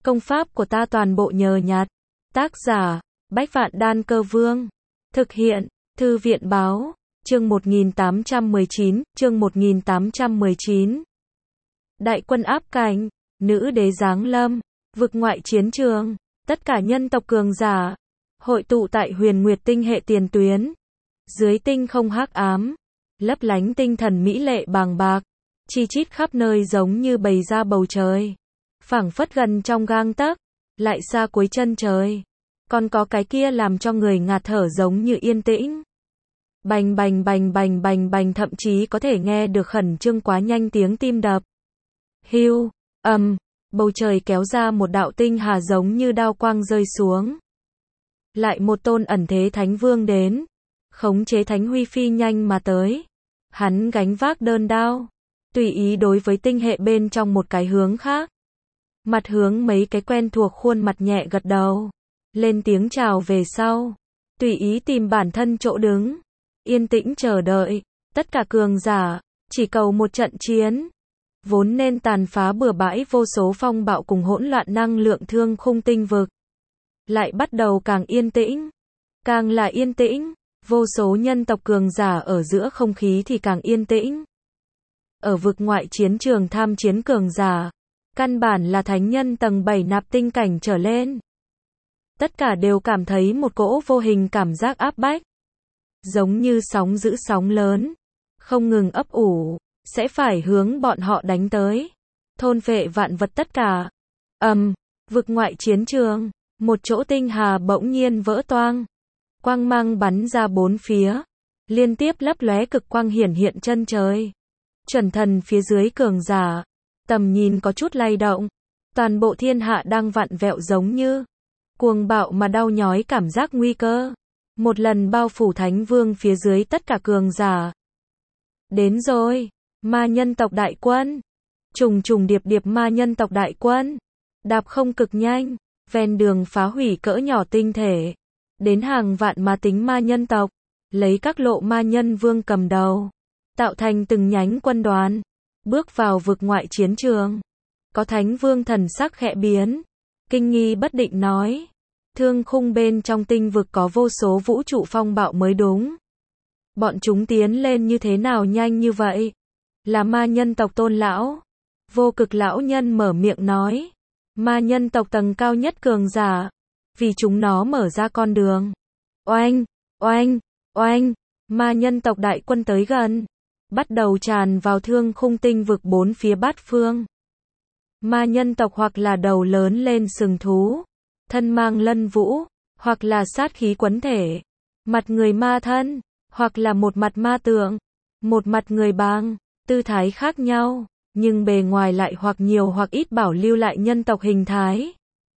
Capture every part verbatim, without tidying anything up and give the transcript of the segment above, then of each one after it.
Công pháp của ta toàn bộ nhờ nhặt. Tác giả, Bách Vạn Đan Cơ Vương. Thực hiện, Thư viện Báo. Chương một nghìn tám trăm mười chín, chương một nghìn tám trăm mười chín. Đại quân áp cảnh, nữ đế giáng lâm, vực ngoại chiến trường, tất cả nhân tộc cường giả, hội tụ tại huyền nguyệt tinh hệ tiền tuyến. Dưới tinh không hắc ám, lấp lánh tinh thần mỹ lệ bàng bạc, chi chít khắp nơi giống như bày ra bầu trời. Phảng phất gần trong gang tấc, lại xa cuối chân trời. Còn có cái kia làm cho người ngạt thở giống như yên tĩnh. Bành bành bành bành bành bành, thậm chí có thể nghe được khẩn trương quá nhanh tiếng tim đập. Hưu, ầm, bầu trời kéo ra một đạo tinh hà giống như đao quang rơi xuống. Lại một tôn ẩn thế thánh vương đến, khống chế thánh huy phi nhanh mà tới. Hắn gánh vác đơn đao, tùy ý đối với tinh hệ bên trong một cái hướng khác. Mặt hướng mấy cái quen thuộc khuôn mặt nhẹ gật đầu, lên tiếng chào về sau, tùy ý tìm bản thân chỗ đứng, yên tĩnh chờ đợi. Tất cả cường giả chỉ cầu một trận chiến, vốn nên tàn phá bừa bãi vô số phong bạo cùng hỗn loạn năng lượng thương khung tinh vực, lại bắt đầu càng yên tĩnh, càng là yên tĩnh. Vô số nhân tộc cường giả ở giữa không khí thì càng yên tĩnh. Ở vực ngoại chiến trường tham chiến cường giả, căn bản là thánh nhân tầng bảy nạp tinh cảnh trở lên. Tất cả đều cảm thấy một cỗ vô hình cảm giác áp bách, giống như sóng dữ sóng lớn, không ngừng ấp ủ, sẽ phải hướng bọn họ đánh tới, thôn phệ vạn vật tất cả. Ầm, vực ngoại chiến trường, một chỗ tinh hà bỗng nhiên vỡ toang, quang mang bắn ra bốn phía, liên tiếp lấp lóe cực quang hiển hiện chân trời. Chuẩn thần phía dưới cường giả, tầm nhìn có chút lay động, toàn bộ thiên hạ đang vặn vẹo giống như cuồng bạo mà đau nhói, cảm giác nguy cơ một lần bao phủ thánh vương phía dưới tất cả cường giả. Đến rồi, ma nhân tộc đại quân, trùng trùng điệp điệp ma nhân tộc đại quân, đạp không cực nhanh, ven đường phá hủy cỡ nhỏ tinh thể, đến hàng vạn ma tính ma nhân tộc, lấy các lộ ma nhân vương cầm đầu, tạo thành từng nhánh quân đoàn, bước vào vực ngoại chiến trường. Có thánh vương thần sắc khẽ biến, kinh nghi bất định nói, thương khung bên trong tinh vực có vô số vũ trụ phong bạo mới đúng. Bọn chúng tiến lên như thế nào nhanh như vậy? Là ma nhân tộc tôn lão. Vô cực lão nhân mở miệng nói, ma nhân tộc tầng cao nhất cường giả, vì chúng nó mở ra con đường. Oanh, oanh, oanh, ma nhân tộc đại quân tới gần, bắt đầu tràn vào thương khung tinh vực bốn phía bát phương. Ma nhân tộc hoặc là đầu lớn lên sừng thú, thân mang lân vũ, hoặc là sát khí quấn thể, mặt người ma thân, hoặc là một mặt ma tượng, một mặt người bàng, tư thái khác nhau, nhưng bề ngoài lại hoặc nhiều hoặc ít bảo lưu lại nhân tộc hình thái.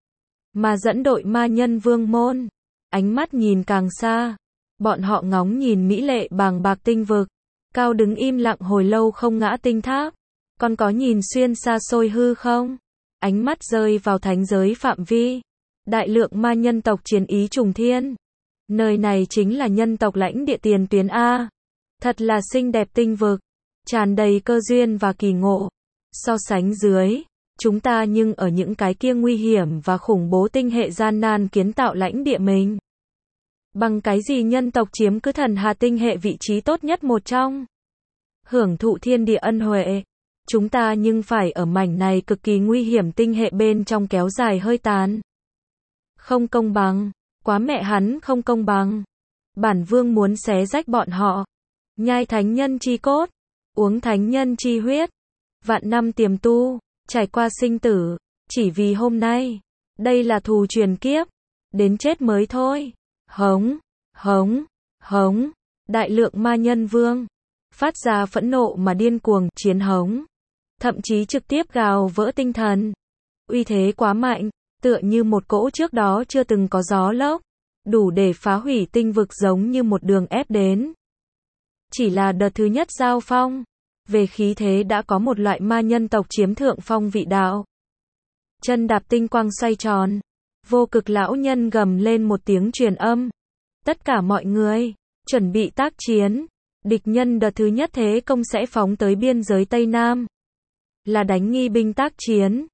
Mà dẫn đội ma nhân vương môn, ánh mắt nhìn càng xa, bọn họ ngóng nhìn mỹ lệ bàng bạc tinh vực, cao đứng im lặng hồi lâu không ngã tinh tháp, còn có nhìn xuyên xa xôi hư không, ánh mắt rơi vào thánh giới phạm vi, đại lượng ma nhân tộc chiến ý trùng thiên. Nơi này chính là nhân tộc lãnh địa tiền tuyến A. Thật là xinh đẹp tinh vực, tràn đầy cơ duyên và kỳ ngộ. So sánh dưới, chúng ta nhưng ở những cái kia nguy hiểm và khủng bố tinh hệ gian nan kiến tạo lãnh địa mình. Bằng cái gì nhân tộc chiếm cứ thần hà tinh hệ vị trí tốt nhất một trong? Hưởng thụ thiên địa ân huệ. Chúng ta nhưng phải ở mảnh này cực kỳ nguy hiểm tinh hệ bên trong kéo dài hơi tàn. Không công bằng, quá mẹ hắn không công bằng. Bản vương muốn xé rách bọn họ, nhai thánh nhân chi cốt, uống thánh nhân chi huyết, vạn năm tiềm tu, trải qua sinh tử, chỉ vì hôm nay. Đây là thù truyền kiếp, đến chết mới thôi. Hống, hống, hống, đại lượng ma nhân vương phát ra phẫn nộ mà điên cuồng chiến hống, thậm chí trực tiếp gào vỡ tinh thần. Uy thế quá mạnh, tựa như một cỗ trước đó chưa từng có gió lốc, đủ để phá hủy tinh vực giống như một đường ép đến. Chỉ là đợt thứ nhất giao phong, về khí thế đã có một loại ma nhân tộc chiếm thượng phong vị đạo. Chân đạp tinh quang xoay tròn, vô cực lão nhân gầm lên một tiếng truyền âm. Tất cả mọi người, chuẩn bị tác chiến, địch nhân đợt thứ nhất thế công sẽ phóng tới biên giới Tây Nam. Là đánh nghi binh tác chiến.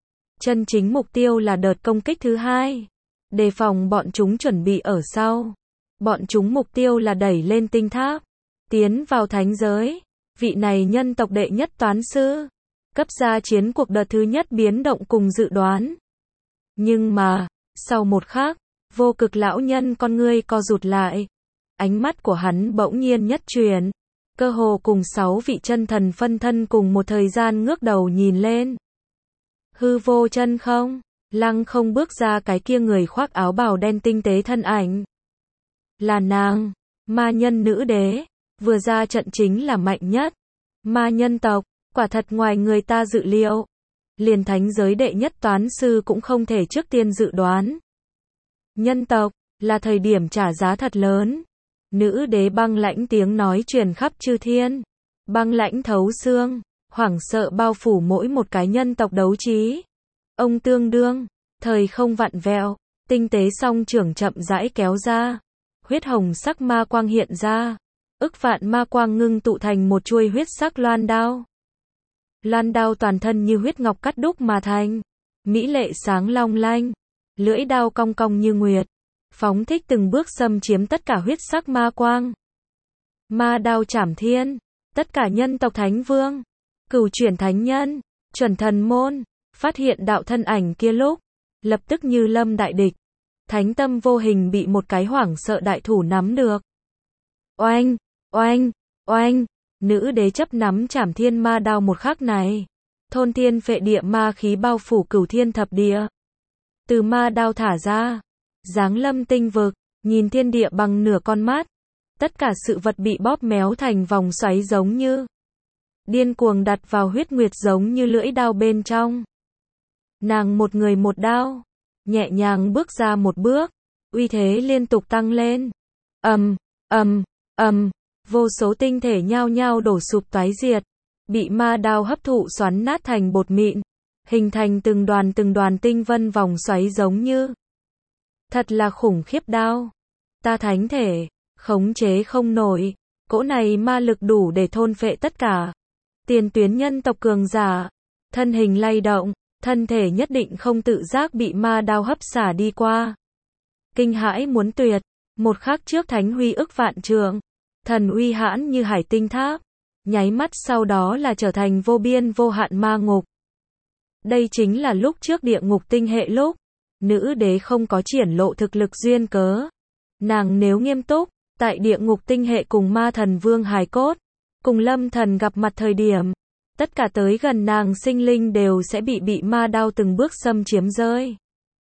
Chân chính mục tiêu là đợt công kích thứ hai. Đề phòng bọn chúng chuẩn bị ở sau. Bọn chúng mục tiêu là đẩy lên tinh tháp. Tiến vào thánh giới. Vị này nhân tộc đệ nhất toán sư. Cấp ra chiến cuộc đợt thứ nhất biến động cùng dự đoán. Nhưng mà, sau một khắc, vô cực lão nhân con ngươi co rụt lại. Ánh mắt của hắn bỗng nhiên nhất chuyển. Cơ hồ cùng sáu vị chân thần phân thân cùng một thời gian ngước đầu nhìn lên. Hư vô chân không, lăng không bước ra cái kia người khoác áo bào đen tinh tế thân ảnh. Là nàng, ma nhân nữ đế, vừa ra trận chính là mạnh nhất. Ma nhân tộc, quả thật ngoài người ta dự liệu. Liền thánh giới đệ nhất toán sư cũng không thể trước tiên dự đoán. Nhân tộc, là thời điểm trả giá thật lớn. Nữ đế băng lãnh tiếng nói truyền khắp chư thiên. Băng lãnh thấu xương, hoảng sợ bao phủ mỗi một cái nhân tộc đấu trí. Ông tương đương, thời không vặn vẹo, tinh tế song trưởng chậm rãi kéo ra. Huyết hồng sắc ma quang hiện ra. Ức vạn ma quang ngưng tụ thành một chuôi huyết sắc loan đao. Loan đao toàn thân như huyết ngọc cắt đúc mà thành. Mỹ lệ sáng long lanh. Lưỡi đao cong cong như nguyệt. Phóng thích từng bước xâm chiếm tất cả huyết sắc ma quang. Ma đao chảm thiên. Tất cả nhân tộc thánh vương. Cửu chuyển thánh nhân. Chuẩn thần môn. Phát hiện đạo thân ảnh kia lúc. Lập tức như lâm đại địch. Thánh tâm vô hình bị một cái hoảng sợ đại thủ nắm được. Oanh, oanh, oanh. Nữ đế chấp nắm chảm thiên ma đao một khắc này. Thôn thiên phệ địa ma khí bao phủ cửu thiên thập địa. Từ ma đao thả ra. Giáng lâm tinh vực, nhìn thiên địa bằng nửa con mắt. Tất cả sự vật bị bóp méo thành vòng xoáy giống như. Điên cuồng đặt vào huyết nguyệt giống như lưỡi đao bên trong. Nàng một người một đao. Nhẹ nhàng bước ra một bước. Uy thế liên tục tăng lên. Ầm, ầm, ầm. Vô số tinh thể nhao nhao đổ sụp toái diệt. Bị ma đao hấp thụ xoắn nát thành bột mịn. Hình thành từng đoàn từng đoàn tinh vân vòng xoáy giống như. Thật là khủng khiếp đao. Ta thánh thể. Khống chế không nổi. Cỗ này ma lực đủ để thôn phệ tất cả. Tiền tuyến nhân tộc cường giả. Thân hình lay động. Thân thể nhất định không tự giác bị ma đao hấp xả đi qua. Kinh hãi muốn tuyệt. Một khắc trước thánh huy ức vạn trượng. Thần uy hãn như hải tinh tháp. Nháy mắt sau đó là trở thành vô biên vô hạn ma ngục. Đây chính là lúc trước địa ngục tinh hệ lúc. Nữ đế không có triển lộ thực lực duyên cớ. Nàng nếu nghiêm túc, tại địa ngục tinh hệ cùng ma thần vương hài cốt. Cùng lâm thần gặp mặt thời điểm. Tất cả tới gần nàng sinh linh đều sẽ bị bị ma đao từng bước xâm chiếm rơi.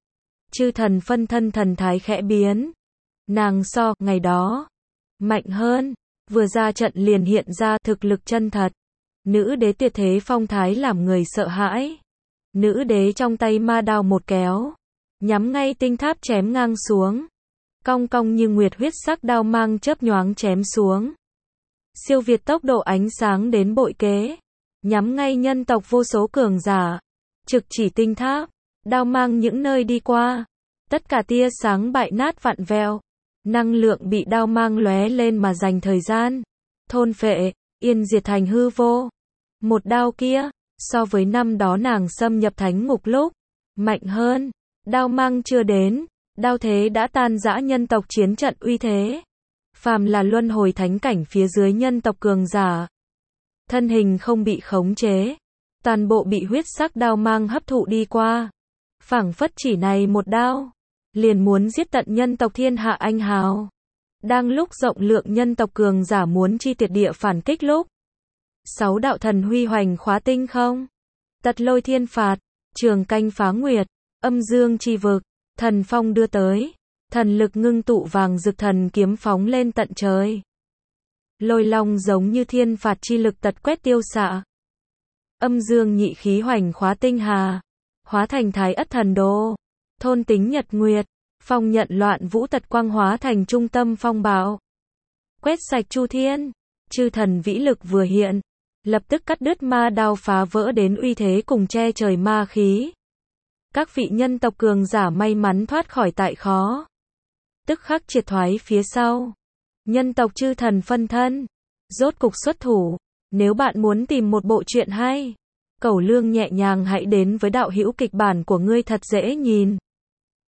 Chư thần phân thân thần thái khẽ biến. Nàng so, ngày đó. Mạnh hơn. Vừa ra trận liền hiện ra thực lực chân thật. Nữ đế tuyệt thế phong thái làm người sợ hãi. Nữ đế trong tay ma đao một kéo. Nhắm ngay tinh tháp chém ngang xuống. Cong cong như nguyệt huyết sắc đao mang chớp nhoáng chém xuống. Siêu việt tốc độ ánh sáng đến bội kế. Nhắm ngay nhân tộc vô số cường giả. Trực chỉ tinh tháp. Đao mang những nơi đi qua. Tất cả tia sáng bại nát vặn vẹo. Năng lượng bị đao mang lóe lên mà dành thời gian. Thôn phệ, yên diệt thành hư vô. Một đao kia, so với năm đó nàng xâm nhập thánh ngục lúc. Mạnh hơn. Đao mang chưa đến. Đao thế đã tan rã nhân tộc chiến trận uy thế. Phàm là luân hồi thánh cảnh phía dưới nhân tộc cường giả. Thân hình không bị khống chế. Toàn bộ bị huyết sắc đao mang hấp thụ đi qua. Phảng phất chỉ này một đao. Liền muốn giết tận nhân tộc thiên hạ anh hào. Đang lúc rộng lượng nhân tộc cường giả muốn chi tiệt địa phản kích lúc. Sáu đạo thần huy hoành khóa tinh không. Tật lôi thiên phạt. Trường canh phá nguyệt. Âm dương chi vực. Thần phong đưa tới. Thần lực ngưng tụ vàng rực thần kiếm phóng lên tận trời. Lôi long giống như thiên phạt chi lực tật quét tiêu xạ. Âm dương nhị khí hoành khóa tinh hà. Hóa thành thái ất thần đồ. Thôn tính nhật nguyệt. Phong nhận loạn vũ tật quang hóa thành trung tâm phong bạo. Quét sạch chu thiên. Chư thần vĩ lực vừa hiện. Lập tức cắt đứt ma đao phá vỡ đến uy thế cùng che trời ma khí. Các vị nhân tộc cường giả may mắn thoát khỏi tại khó. Tức khắc triệt thoái phía sau. Nhân tộc chư thần phân thân. Rốt cục xuất thủ. Nếu bạn muốn tìm một bộ truyện hay. Cẩu Lương nhẹ nhàng hãy đến với đạo hữu kịch bản của ngươi thật dễ nhìn.